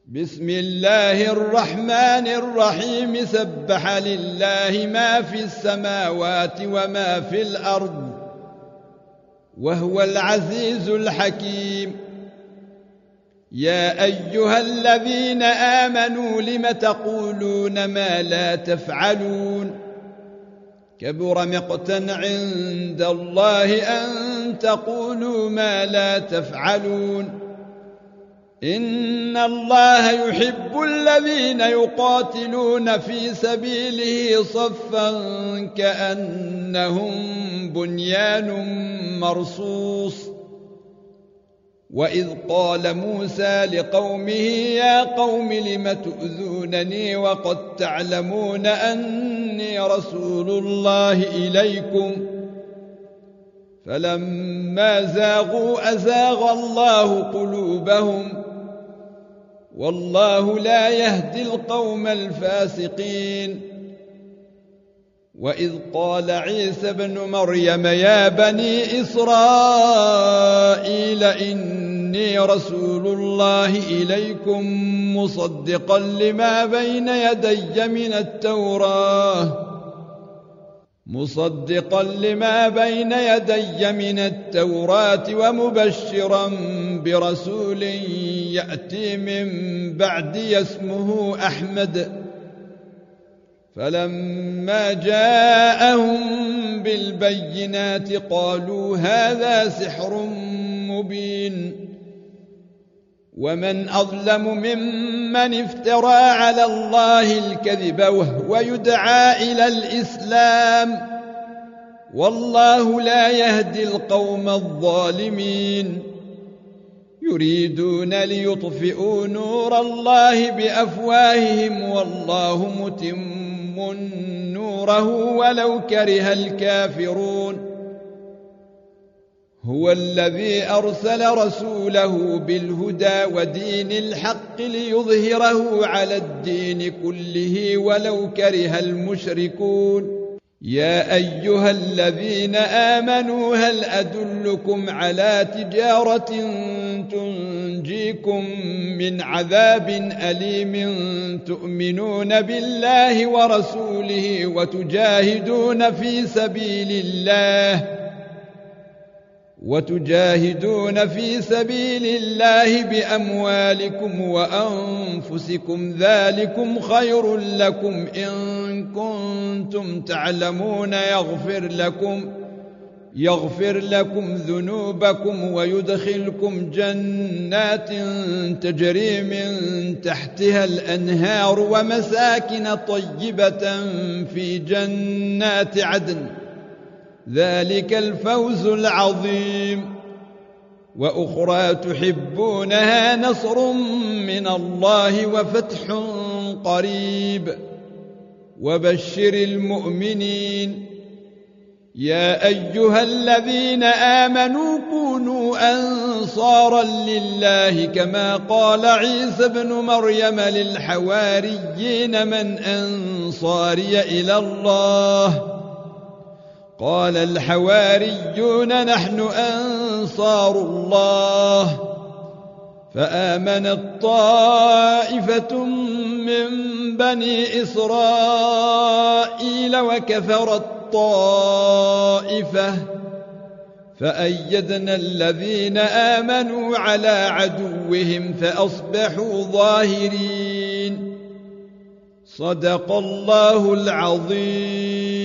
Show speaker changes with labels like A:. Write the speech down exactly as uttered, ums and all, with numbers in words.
A: بسم الله الرحمن الرحيم سبح لله ما في السماوات وما في الأرض وهو العزيز الحكيم. يا أيها الذين آمنوا لم تقولون ما لا تفعلون كبر مقتا عند الله أن تقولوا ما لا تفعلون. إن الله يحب الذين يقاتلون في سبيله صفا كأنهم بنيان مرصوص. وإذ قال موسى لقومه يا قوم لم تؤذونني وقد تعلمون أني رسول الله إليكم فلما زاغوا أزاغ الله قلوبهم والله لا يهدي القوم الفاسقين. وإذ قال عيسى ابن مريم يا بني إسرائيل إني رسول الله إليكم مصدقا لما بين يدي من التوراة مصدقا لما بين يدي من التوراة ومبشرا برسول يأتي من بعدي اسمه أحمد. فلما جاءهم بالبينات قالوا هذا سحر مبين. ومن أظلم ممن افترى على الله الكذب وهو يدعى إلى الإسلام والله لا يهدي القوم الظالمين. يريدون ليطفئوا نور الله بأفواههم والله متم نوره ولو كره الكافرون. هو الذي أرسل رسوله بالهدى ودين الحق ليظهره على الدين كله ولو كره المشركون. يا أيها الذين آمنوا هل أدلكم على تجارة تنجيكم من عذاب أليم تؤمنون بالله ورسوله وتجاهدون في سبيل الله وتجاهدون في سبيل الله بأموالكم وأنفسكم ذلكم خير لكم إن كنتم تعلمون يغفر لكم يغفر لكم ذنوبكم ويدخلكم جنات تجري من تحتها الأنهار ومساكن طيبة في جنات عدن ذلك الفوز العظيم. وأخرى تحبونها نصر من الله وفتح قريب وبشر المؤمنين. يا أيها الذين آمنوا كونوا أنصارا لله كما قال عيسى ابن مريم للحواريين من أنصاري إلى الله قال الحواريون نحن أنصار الله. فآمنت طائفة من بني إسرائيل وكفرت طائفة فأيدنا الذين آمنوا على عدوهم فأصبحوا ظاهرين. صدق الله العظيم.